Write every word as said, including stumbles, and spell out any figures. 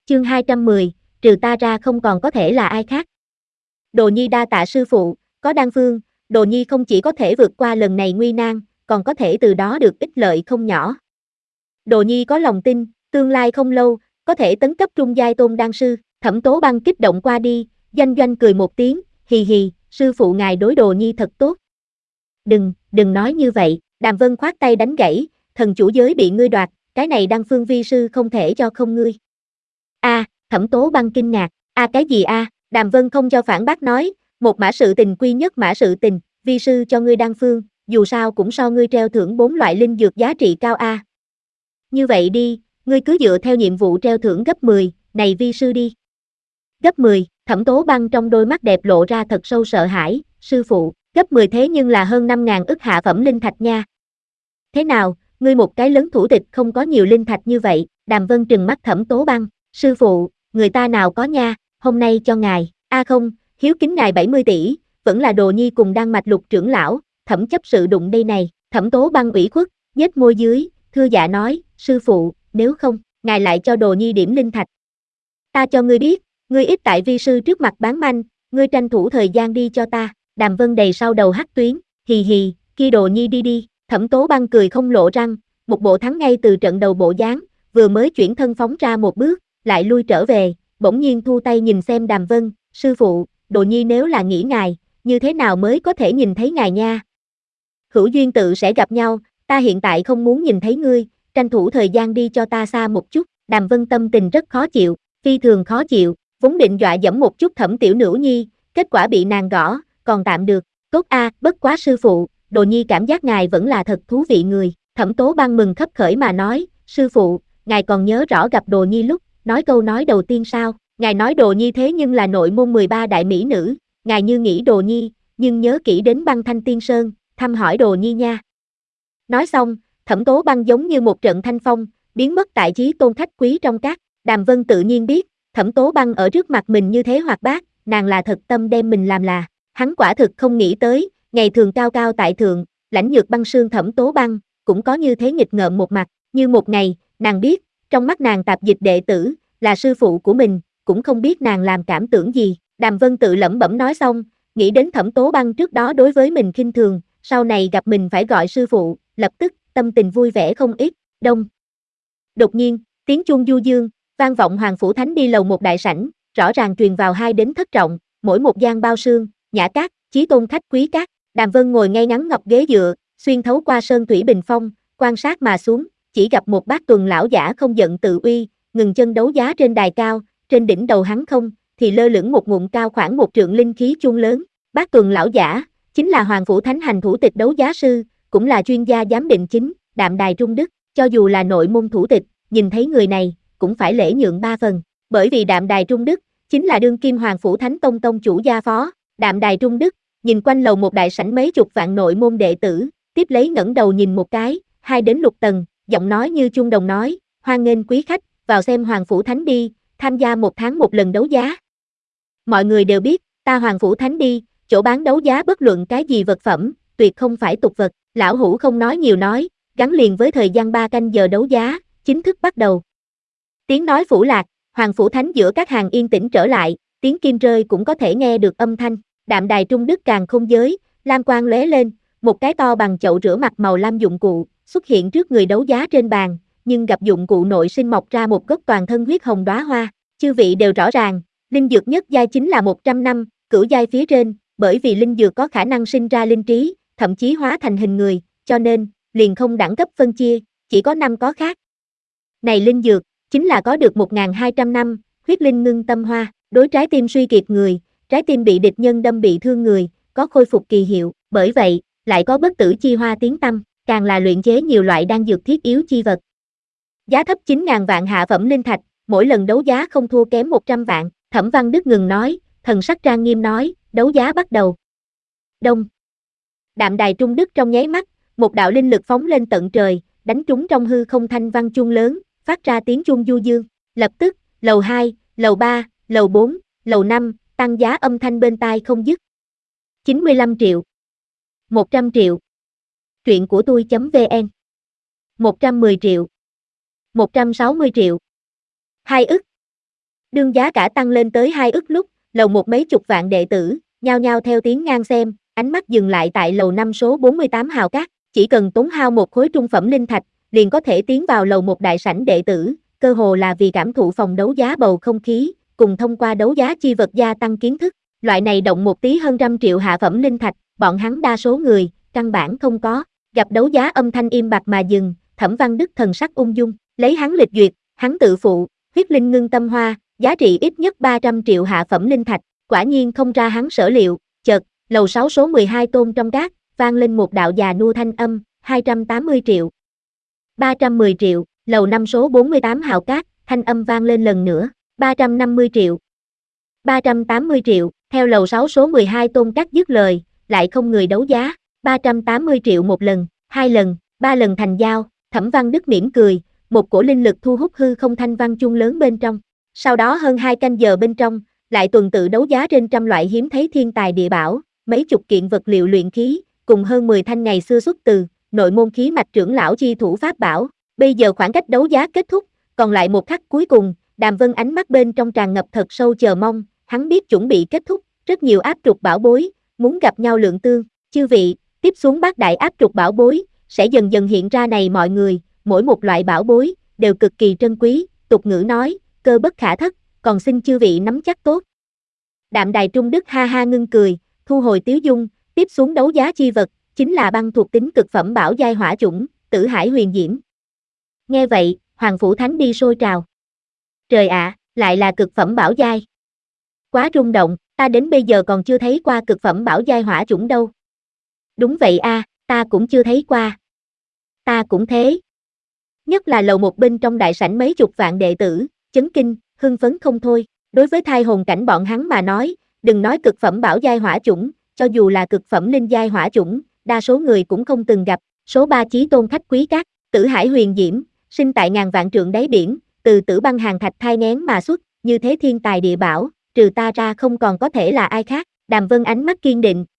Chương hai trăm mười, trừ ta ra không còn có thể là ai khác. Đồ Nhi đa tạ sư phụ, có đan phương, Đồ Nhi không chỉ có thể vượt qua lần này nguy nan, còn có thể từ đó được ích lợi không nhỏ. Đồ Nhi có lòng tin, tương lai không lâu, có thể tấn cấp trung giai tôn đan sư. Thẩm Tố Băng kích động qua đi, doanh doanh cười một tiếng, hì hì, sư phụ ngài đối Đồ Nhi thật tốt. Đừng, đừng nói như vậy, Đàm Vân khoát tay đánh gãy, thần chủ giới bị ngươi đoạt, cái này đan phương vi sư không thể cho không ngươi. A, à, Thẩm Tố Băng kinh ngạc, a à, cái gì a? À? Đàm Vân không cho phản bác nói, một mã sự tình quy nhất mã sự tình, vi sư cho ngươi đan phương, dù sao cũng so ngươi treo thưởng bốn loại linh dược giá trị cao a. À. Như vậy đi, ngươi cứ dựa theo nhiệm vụ treo thưởng gấp mười, này vi sư đi. Gấp mười, Thẩm Tố Băng trong đôi mắt đẹp lộ ra thật sâu sợ hãi, sư phụ, gấp mười thế nhưng là hơn năm ngàn ức hạ phẩm linh thạch nha. Thế nào, ngươi một cái lớn thủ tịch không có nhiều linh thạch như vậy, Đàm Vân trừng mắt Thẩm Tố Băng, sư phụ, người ta nào có nha, hôm nay cho ngài, a à không, hiếu kính ngài bảy mươi tỷ, vẫn là Đồ Nhi cùng Đan Mạch Lục trưởng lão, Thẩm chấp sự đụng đây này, Thẩm Tố Băng ủy khuất, nhếch môi dưới, thưa dạ nói, sư phụ, nếu không, ngài lại cho Đồ Nhi điểm linh thạch. Ta cho ngươi biết, ngươi ít tại vi sư trước mặt bán manh, ngươi tranh thủ thời gian đi cho ta, Đàm Vân đầy sau đầu hắc tuyến, hì hì, kia Đồ Nhi đi đi, Thẩm Tố Băng cười không lộ răng, một bộ thắng ngay từ trận đầu bộ dáng, vừa mới chuyển thân phóng ra một bước, lại lui trở về, bỗng nhiên thu tay nhìn xem Đàm Vân, sư phụ, Đồ Nhi nếu là nghĩ ngài, như thế nào mới có thể nhìn thấy ngài nha? Hữu duyên tự sẽ gặp nhau, ta hiện tại không muốn nhìn thấy ngươi, tranh thủ thời gian đi cho ta xa một chút, Đàm Vân tâm tình rất khó chịu, phi thường khó chịu, vốn định dọa dẫm một chút Thẩm tiểu nữ nhi, kết quả bị nàng gõ, còn tạm được, tốt a, à, bất quá sư phụ, Đồ Nhi cảm giác ngài vẫn là thật thú vị người, Thẩm Tố Băng mừng khấp khởi mà nói, sư phụ, ngài còn nhớ rõ gặp Đồ Nhi lúc, nói câu nói đầu tiên sao, ngài nói Đồ Nhi thế nhưng là nội môn mười ba đại mỹ nữ, ngài như nghĩ Đồ Nhi, nhưng nhớ kỹ đến Băng Thanh Tiên Sơn, thăm hỏi Đồ Nhi nha. Nói xong, Thẩm Tố Băng giống như một trận thanh phong, biến mất tại chí tôn khách quý trong các, Đàm Vân tự nhiên biết, Thẩm Tố Băng ở trước mặt mình như thế hoạt bát, nàng là thật tâm đem mình làm là, hắn quả thực không nghĩ tới, ngày thường cao cao tại thượng, lãnh nhược băng sương Thẩm Tố Băng, cũng có như thế nghịch ngợm một mặt, như một ngày, nàng biết, trong mắt nàng tạp dịch đệ tử, là sư phụ của mình, cũng không biết nàng làm cảm tưởng gì, Đàm Vân tự lẩm bẩm nói xong, nghĩ đến Thẩm Tố Băng trước đó đối với mình khinh thường, sau này gặp mình phải gọi sư phụ, lập tức, tâm tình vui vẻ không ít, đông. Đột nhiên, tiếng chuông du dương, vang vọng Hoàng Phủ Thánh đi lầu một đại sảnh, rõ ràng truyền vào hai đến thất trọng, mỗi một gian bao sương, nhã cát, chí tôn khách quý cát, Đàm Vân ngồi ngay ngắn ngọc ghế dựa, xuyên thấu qua sơn thủy bình phong, quan sát mà xuống, chỉ gặp một bác tuần lão giả không giận tự uy, ngừng chân đấu giá trên đài cao, trên đỉnh đầu hắn không, thì lơ lửng một ngụm cao khoảng một trượng linh khí chuông lớn, bác tuần lão giả, chính là Hoàng Phủ Thánh hành thủ tịch đấu giá sư, cũng là chuyên gia giám định chính, Đạm Đài Trung Đức, cho dù là nội môn thủ tịch, nhìn thấy người này, cũng phải lễ nhượng ba phần, bởi vì Đạm Đài Trung Đức, chính là đương kim Hoàng Phủ Thánh Tông Tông chủ gia phó, Đạm Đài Trung Đức, nhìn quanh lầu một đại sảnh mấy chục vạn nội môn đệ tử, tiếp lấy ngẩng đầu nhìn một cái, hai đến lục tầng, giọng nói như chuông đồng nói, hoan nghênh quý khách, vào xem Hoàng Phủ Thánh đi, tham gia một tháng một lần đấu giá. Mọi người đều biết, ta Hoàng Phủ Thánh đi, chỗ bán đấu giá bất luận cái gì vật phẩm, tuyệt không phải tục vật, lão hủ không nói nhiều nói, gắn liền với thời gian ba canh giờ đấu giá, chính thức bắt đầu. Tiếng nói phủ lạc, Hoàng Phủ Thánh giữa các hàng yên tĩnh trở lại, tiếng kim rơi cũng có thể nghe được âm thanh, Đạm Đài Trung Đức càng không giới, lam quang lóe lên, một cái to bằng chậu rửa mặt màu lam dụng cụ, xuất hiện trước người đấu giá trên bàn, nhưng gặp dụng cụ nội sinh mọc ra một gốc toàn thân huyết hồng đóa hoa, chư vị đều rõ ràng, linh dược nhất giai chính là một trăm năm, cửu giai phía trên, bởi vì linh dược có khả năng sinh ra linh trí, thậm chí hóa thành hình người, cho nên, liền không đẳng cấp phân chia, chỉ có năm có khác. Này linh dược, chính là có được một nghìn hai trăm năm, huyết linh ngưng tâm hoa, đối trái tim suy kiệt người, trái tim bị địch nhân đâm bị thương người, có khôi phục kỳ hiệu, bởi vậy, lại có bất tử chi hoa tiếng tăm, càng là luyện chế nhiều loại đan dược thiết yếu chi vật. Giá thấp chín nghìn vạn hạ phẩm linh thạch, mỗi lần đấu giá không thua kém một trăm vạn, Thẩm Văn Đức ngừng nói, thần sắc trang nghiêm nói, đấu giá bắt đầu. Đông. Đạm Đài Trung Đức trong nháy mắt, một đạo linh lực phóng lên tận trời, đánh trúng trong hư không thanh văn chuông lớn, phát ra tiếng chuông du dương, lập tức, lầu hai, lầu ba, lầu bốn, lầu năm, tăng giá âm thanh bên tai không dứt. chín mươi lăm triệu, một trăm triệu. Truyện của tôi.vn. một trăm mười triệu, một trăm sáu mươi triệu, hai ức. Đương giá cả tăng lên tới hai ức lúc, lầu một mấy chục vạn đệ tử, nhao nhao theo tiếng ngang xem, ánh mắt dừng lại tại lầu năm số bốn mươi tám hào cát, chỉ cần tốn hao một khối trung phẩm linh thạch, liền có thể tiến vào lầu một đại sảnh đệ tử, cơ hồ là vì cảm thụ phòng đấu giá bầu không khí, cùng thông qua đấu giá chi vật gia tăng kiến thức. Loại này động một tí hơn trăm triệu hạ phẩm linh thạch, bọn hắn đa số người, căn bản không có. Gặp đấu giá âm thanh im bặt mà dừng, Thẩm Văn Đức thần sắc ung dung, lấy hắn lịch duyệt, hắn tự phụ, huyết linh ngưng tâm hoa, giá trị ít nhất ba trăm triệu hạ phẩm linh thạch, quả nhiên không ra hắn sở liệu, chợt, lầu sáu số mười hai tôn trong gác, vang lên một đạo già nua thanh âm, hai trăm tám mươi triệu, ba trăm mười triệu, lầu năm số bốn mươi tám hào cát, thanh âm vang lên lần nữa, ba trăm năm mươi triệu, ba trăm tám mươi triệu, theo lầu sáu số mười hai tôn cắt dứt lời, lại không người đấu giá, ba trăm tám mươi triệu một lần, hai lần, ba lần thành giao, Thẩm Văn Đức mỉm cười, một cổ linh lực thu hút hư không thanh văn chuông lớn bên trong. Sau đó hơn hai canh giờ bên trong, lại tuần tự đấu giá trên trăm loại hiếm thấy thiên tài địa bảo, mấy chục kiện vật liệu luyện khí, cùng hơn mười thanh ngày xưa xuất từ nội môn khí mạch trưởng lão chi thủ pháp bảo. Bây giờ khoảng cách đấu giá kết thúc, còn lại một khắc cuối cùng, Đàm Vân ánh mắt bên trong tràn ngập thật sâu chờ mong, hắn biết chuẩn bị kết thúc, rất nhiều áp trục bảo bối, muốn gặp nhau lượng tương, chư vị, tiếp xuống bát đại áp trục bảo bối, sẽ dần dần hiện ra này mọi người, mỗi một loại bảo bối, đều cực kỳ trân quý, tục ngữ nói, cơ bất khả thất, còn xin chư vị nắm chắc tốt. Đạm Đài Trung Đức ha ha ngưng cười, thu hồi tiếu dung, tiếp xuống đấu giá chi vật, chính là băng thuộc tính cực phẩm bảo giai hỏa chủng, Tử Hải Huyền Diễm. Nghe vậy, Hoàng Phủ Thánh đi sôi trào. Trời ạ, lại là cực phẩm bảo giai. Quá rung động, ta đến bây giờ còn chưa thấy qua cực phẩm bảo giai hỏa chủng đâu. Đúng vậy a, ta cũng chưa thấy qua. Ta cũng thế. Nhất là lầu một bên trong đại sảnh mấy chục vạn đệ tử, chấn kinh, hưng phấn không thôi. Đối với thai hồn cảnh bọn hắn mà nói, đừng nói cực phẩm bảo giai hỏa chủng, cho dù là cực phẩm linh giai hỏa chủng, đa số người cũng không từng gặp. Số ba chí tôn khách quý các, Tử Hải Huyền Diễm, sinh tại ngàn vạn trượng đáy biển, từ tử băng hàng thạch thai nghén mà xuất, như thế thiên tài địa bảo, trừ ta ra không còn có thể là ai khác. Đàm Vân ánh mắt kiên định,